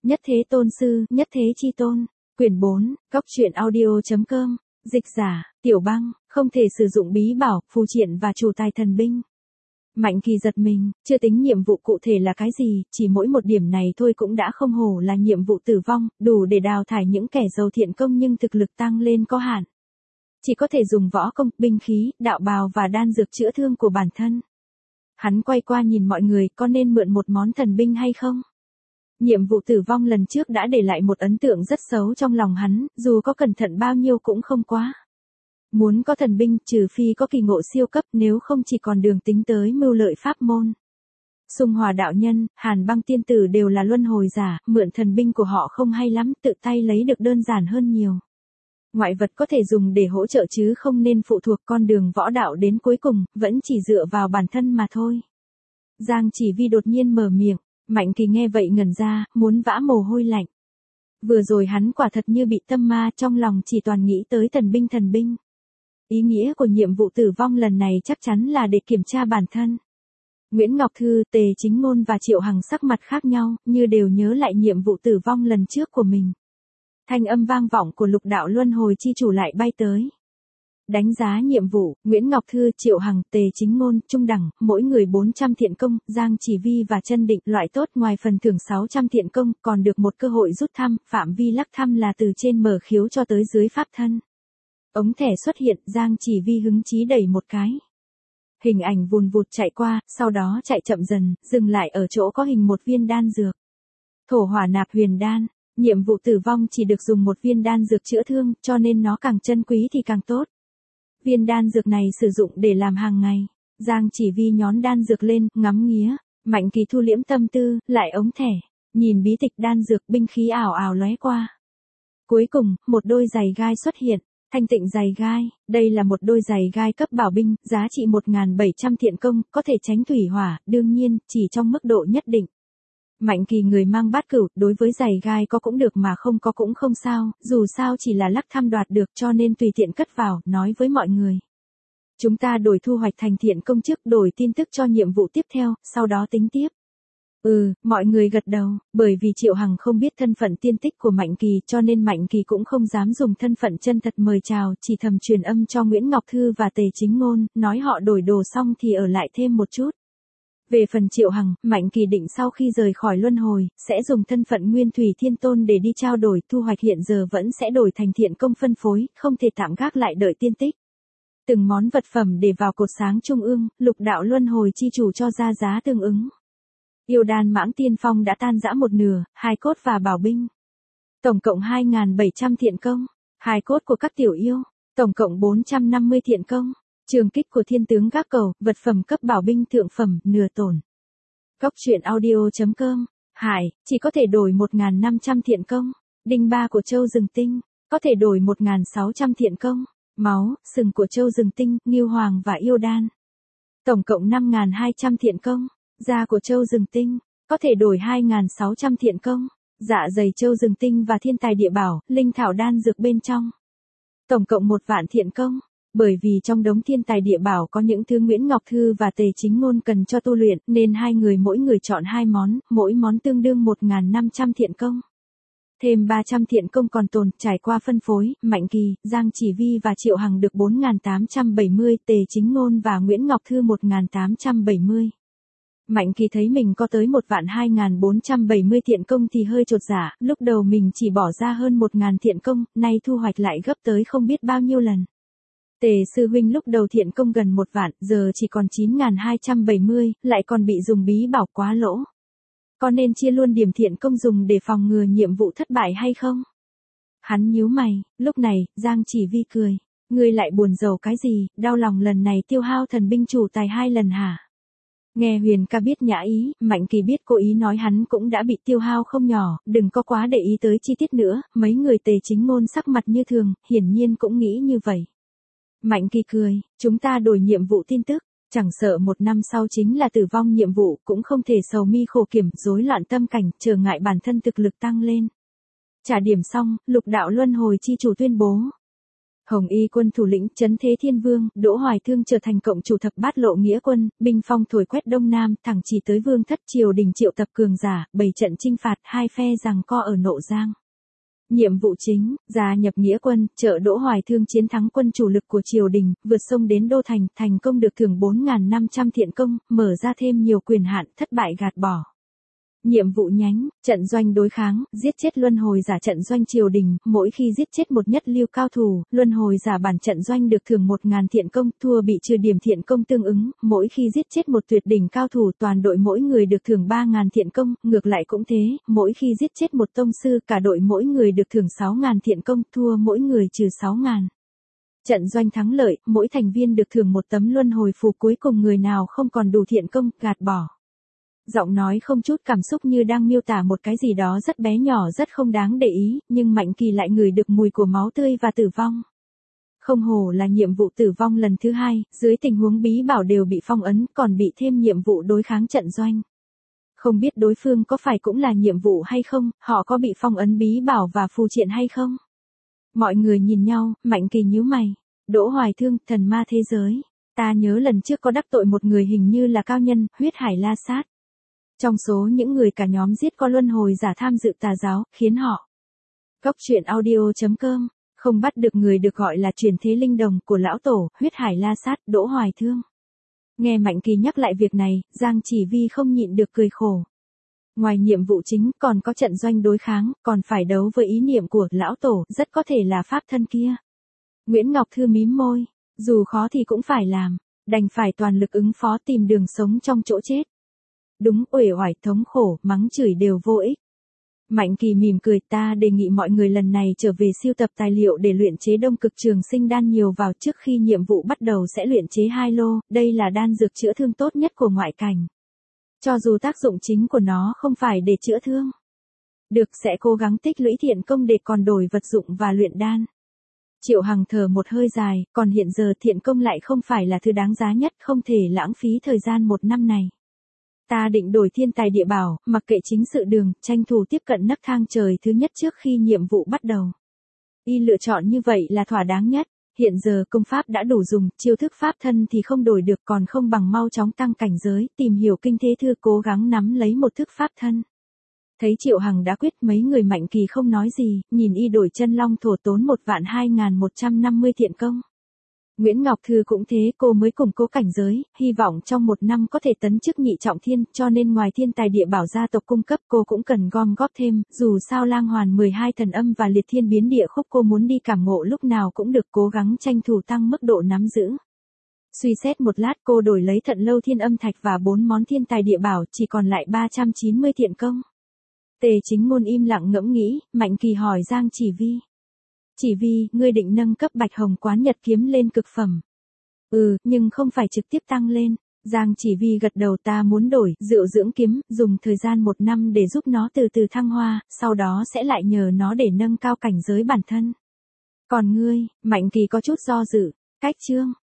Nhất Thế Tôn Sư, Nhất Thế Chi Tôn. Quyển 4, Cóc truyện audio.com. Dịch giả, Tiểu Băng, không thể sử dụng bí bảo, phù triện và chủ tài thần binh. Mạnh Kỳ giật mình, chưa tính nhiệm vụ cụ thể là cái gì, chỉ mỗi một điểm này thôi cũng đã không hổ là nhiệm vụ tử vong, đủ để đào thải những kẻ giàu thiện công nhưng thực lực tăng lên có hạn. Chỉ có thể dùng võ công, binh khí, đạo bào và đan dược chữa thương của bản thân. Hắn quay qua nhìn mọi người, có nên mượn một món thần binh hay không? Nhiệm vụ tử vong lần trước đã để lại một ấn tượng rất xấu trong lòng hắn, dù có cẩn thận bao nhiêu cũng không quá. Muốn có thần binh, trừ phi có kỳ ngộ siêu cấp, nếu không chỉ còn đường tính tới mưu lợi pháp môn. Xung Hòa đạo nhân, Hàn Băng tiên tử đều là luân hồi giả, mượn thần binh của họ không hay lắm, tự tay lấy được đơn giản hơn nhiều. Ngoại vật có thể dùng để hỗ trợ chứ không nên phụ thuộc con đường võ đạo đến cuối cùng, vẫn chỉ dựa vào bản thân mà thôi. Giang Chỉ Vi đột nhiên mở miệng, Mạnh Kỳ nghe vậy ngẩn ra, muốn vã mồ hôi lạnh. Vừa rồi hắn quả thật như bị tâm ma, trong lòng chỉ toàn nghĩ tới thần binh. Ý nghĩa của nhiệm vụ tử vong lần này chắc chắn là để kiểm tra bản thân. Nguyễn Ngọc Thư, Tề Chính Ngôn và Triệu Hằng sắc mặt khác nhau, như đều nhớ lại nhiệm vụ tử vong lần trước của mình. Thanh âm vang vọng của Lục Đạo Luân Hồi chi chủ lại bay tới. Đánh giá nhiệm vụ, Nguyễn Ngọc Thư, Triệu Hằng, Tề Chính Ngôn, trung đẳng, mỗi người 400 thiện công, Giang Chỉ Vi và Chân Định, loại tốt, ngoài phần thưởng 600 thiện công, còn được một cơ hội rút thăm, phạm vi lắc thăm là từ trên mở khiếu cho tới dưới pháp thân. Ống thẻ xuất hiện, Giang Chỉ Vi hứng chí đẩy một cái. Hình ảnh vùn vụt chạy qua, sau đó chạy chậm dần, dừng lại ở chỗ có hình một viên đan dược. Thổ Hỏa Nạp Huyền Đan. Nhiệm vụ tử vong chỉ được dùng một viên đan dược chữa thương, cho nên nó càng chân quý thì càng tốt. Viên đan dược này sử dụng để làm hàng ngày. Giang Chỉ Vi nhón đan dược lên, ngắm nghía. Mạnh Kỳ thu liễm tâm tư, lại ống thẻ. Nhìn bí tịch đan dược, binh khí ảo ảo lóe qua. Cuối cùng, một đôi giày gai xuất hiện. Thanh Tịnh giày gai, đây là một đôi giày gai cấp bảo binh, giá trị 1.700 thiện công, có thể tránh thủy hỏa, đương nhiên, chỉ trong mức độ nhất định. Mạnh Kỳ người mang bát cửu, đối với giày gai có cũng được mà không có cũng không sao, dù sao chỉ là lắc thăm đoạt được cho nên tùy tiện cất vào, nói với mọi người. Chúng ta đổi thu hoạch thành thiện công trước, đổi tin tức cho nhiệm vụ tiếp theo, sau đó tính tiếp. Mọi người gật đầu, bởi vì Triệu Hằng không biết thân phận tiên tích của Mạnh Kỳ cho nên Mạnh Kỳ cũng không dám dùng thân phận chân thật mời chào, chỉ thầm truyền âm cho Nguyễn Ngọc Thư và Tề Chính Ngôn, nói họ đổi đồ xong thì ở lại thêm một chút. Về phần Triệu Hằng, Mạnh Kỳ định sau khi rời khỏi luân hồi, sẽ dùng thân phận Nguyên Thủy Thiên Tôn để đi trao đổi, thu hoạch hiện giờ vẫn sẽ đổi thành thiện công phân phối, không thể tạm gác lại đợi tiên tích. Từng món vật phẩm để vào cột sáng trung ương, Lục Đạo Luân Hồi chi chủ cho ra giá tương ứng. Yêu đan Mãng Tiên Phong đã tan rã một nửa, hai cốt và bảo binh. Tổng cộng 2.700 thiện công, hai cốt của các tiểu yêu, tổng cộng 450 thiện công. Trường kích của Thiên Tướng Gác Cầu, vật phẩm cấp bảo binh thượng phẩm, nửa tổn. Cóc truyện audio.com. Hải, chỉ có thể đổi 1.500 thiện công. Đinh ba của Châu Rừng Tinh, có thể đổi 1.600 thiện công. Máu, sừng của Châu Rừng Tinh, Ngưu Hoàng và Yêu Đan. Tổng cộng 5.200 thiện công. Da của Châu Rừng Tinh, có thể đổi 2.600 thiện công. Dạ dày Châu Rừng Tinh và thiên tài địa bảo, linh thảo đan dược bên trong. Tổng cộng 1 vạn thiện công. Bởi vì trong đống thiên tài địa bảo có những thứ Nguyễn Ngọc Thư và Tề Chính Ngôn cần cho tu luyện, nên hai người mỗi người chọn 2 món, mỗi món tương đương 1.500 thiện công. Thêm 300 thiện công còn tồn, trải qua phân phối, Mạnh Kỳ, Giang Chỉ Vi và Triệu Hằng được 4.870, Tề Chính Ngôn và Nguyễn Ngọc Thư 1.870. Mạnh Kỳ thấy mình có tới 1.2.470 thiện công thì hơi chột dạ, lúc đầu mình chỉ bỏ ra hơn 1.000 thiện công, nay thu hoạch lại gấp tới không biết bao nhiêu lần. Tề sư huynh lúc đầu thiện công gần 1 vạn, giờ chỉ còn 9.270, lại còn bị dùng bí bảo quá lỗ. Có nên chia luôn điểm thiện công dùng để phòng ngừa nhiệm vụ thất bại hay không? Hắn nhíu mày, lúc này, Giang Chỉ Vi cười. Ngươi lại buồn rầu cái gì, đau lòng lần này tiêu hao thần binh chủ tài 2 lần hả? Nghe Huyền ca biết nhã ý, Mạnh Kỳ biết cô ý nói hắn cũng đã bị tiêu hao không nhỏ, đừng có quá để ý tới chi tiết nữa, mấy người Tề Chính Ngôn sắc mặt như thường, hiển nhiên cũng nghĩ như vậy. Mạnh Kỳ cười, chúng ta đổi nhiệm vụ tin tức, chẳng sợ 1 năm sau chính là tử vong nhiệm vụ, cũng không thể sầu mi khổ kiểm, rối loạn tâm cảnh, trở ngại bản thân thực lực tăng lên. Trả điểm xong, Lục Đạo Luân Hồi chi chủ tuyên bố. Hồng Y quân thủ lĩnh trấn thế thiên vương, Đỗ Hoài Thương trở thành cộng chủ thập bát lộ nghĩa quân, binh phong thổi quét đông nam, thẳng chỉ tới vương thất triều đình triệu tập cường giả, bày trận chinh phạt hai phe giằng co ở Nộ Giang. Nhiệm vụ chính, gia nhập nghĩa quân, trợ Đỗ Hoài Thương chiến thắng quân chủ lực của triều đình, vượt sông đến Đô Thành, thành công được thưởng 4.500 thiện công, mở ra thêm nhiều quyền hạn, thất bại gạt bỏ. Nhiệm vụ nhánh, trận doanh đối kháng, giết chết luân hồi giả trận doanh triều đình, mỗi khi giết chết một nhất lưu cao thủ, luân hồi giả bản trận doanh được thưởng 1.000 thiện công, thua bị trừ điểm thiện công tương ứng, mỗi khi giết chết một tuyệt đỉnh cao thủ toàn đội mỗi người được thưởng 3.000 thiện công, ngược lại cũng thế, mỗi khi giết chết một tông sư cả đội mỗi người được thưởng 6.000 thiện công, thua mỗi người trừ 6.000. Trận doanh thắng lợi, mỗi thành viên được thưởng một tấm luân hồi phù, cuối cùng người nào không còn đủ thiện công, gạt bỏ. Giọng nói không chút cảm xúc như đang miêu tả một cái gì đó rất bé nhỏ rất không đáng để ý, nhưng Mạnh Kỳ lại ngửi được mùi của máu tươi và tử vong. Không hổ là nhiệm vụ tử vong lần thứ 2, dưới tình huống bí bảo đều bị phong ấn, còn bị thêm nhiệm vụ đối kháng trận doanh. Không biết đối phương có phải cũng là nhiệm vụ hay không, họ có bị phong ấn bí bảo và phù triện hay không? Mọi người nhìn nhau, Mạnh Kỳ nhíu mày. Đỗ Hoài Thương, thần ma thế giới. Ta nhớ lần trước có đắc tội một người hình như là cao nhân, huyết hải la sát. Trong số những người cả nhóm giết có luân hồi giả tham dự tà giáo, khiến họ. Góc truyện audio.com, không bắt được người được gọi là truyền thế linh đồng của lão tổ, huyết hải la sát, Đỗ Hoài Thương. Nghe Mạnh Kỳ nhắc lại việc này, Giang Chỉ Vi không nhịn được cười khổ. Ngoài nhiệm vụ chính, còn có trận doanh đối kháng, còn phải đấu với ý niệm của lão tổ, rất có thể là pháp thân kia. Nguyễn Ngọc Thư mím môi, dù khó thì cũng phải làm, đành phải toàn lực ứng phó tìm đường sống trong chỗ chết. Đúng, uể oải thống khổ, mắng chửi đều vô ích. Mạnh Kỳ mỉm cười, ta đề nghị mọi người lần này trở về sưu tập tài liệu để luyện chế đông cực trường sinh đan nhiều vào, trước khi nhiệm vụ bắt đầu sẽ luyện chế 2 lô, đây là đan dược chữa thương tốt nhất của ngoại cảnh. Cho dù tác dụng chính của nó không phải để chữa thương. Được, sẽ cố gắng tích lũy thiện công để còn đổi vật dụng và luyện đan. Triệu Hằng thở một hơi dài, còn hiện giờ thiện công lại không phải là thứ đáng giá nhất, không thể lãng phí thời gian 1 năm này. Ta định đổi thiên tài địa bảo, mặc kệ chính sự đường, tranh thủ tiếp cận nấc thang trời thứ nhất trước khi nhiệm vụ bắt đầu. Y lựa chọn như vậy là thỏa đáng nhất. Hiện giờ công pháp đã đủ dùng, chiêu thức pháp thân thì không đổi được, còn không bằng mau chóng tăng cảnh giới, tìm hiểu kinh thế thư, cố gắng nắm lấy một thức pháp thân. Thấy Triệu Hằng đã quyết, mấy người Mạnh Kỳ không nói gì, nhìn y đổi chân long thổ tốn 1.2.150 thiện công. Nguyễn Ngọc Thư cũng thế, cô mới củng cố cảnh giới, hy vọng trong 1 năm có thể tấn chức nhị trọng thiên, cho nên ngoài thiên tài địa bảo gia tộc cung cấp cô cũng cần gom góp thêm, dù sao lang hoàn 12 thần âm và liệt thiên biến địa khúc cô muốn đi cảm ngộ lúc nào cũng được, cố gắng tranh thủ tăng mức độ nắm giữ. Suy xét một lát cô đổi lấy thận lâu thiên âm thạch và 4 món thiên tài địa bảo, chỉ còn lại 390 thiện công. Tề Chính Ngôn im lặng ngẫm nghĩ, Mạnh Kỳ hỏi Giang Chỉ Vi. Chỉ Vi, ngươi định nâng cấp Bạch Hồng Quán Nhật kiếm lên cực phẩm. Nhưng không phải trực tiếp tăng lên. Giang Chỉ Vi gật đầu, ta muốn đổi rượu dưỡng kiếm, dùng thời gian 1 năm để giúp nó từ từ thăng hoa, sau đó sẽ lại nhờ nó để nâng cao cảnh giới bản thân. Còn ngươi, Mạnh Kỳ có chút do dự, cách chương.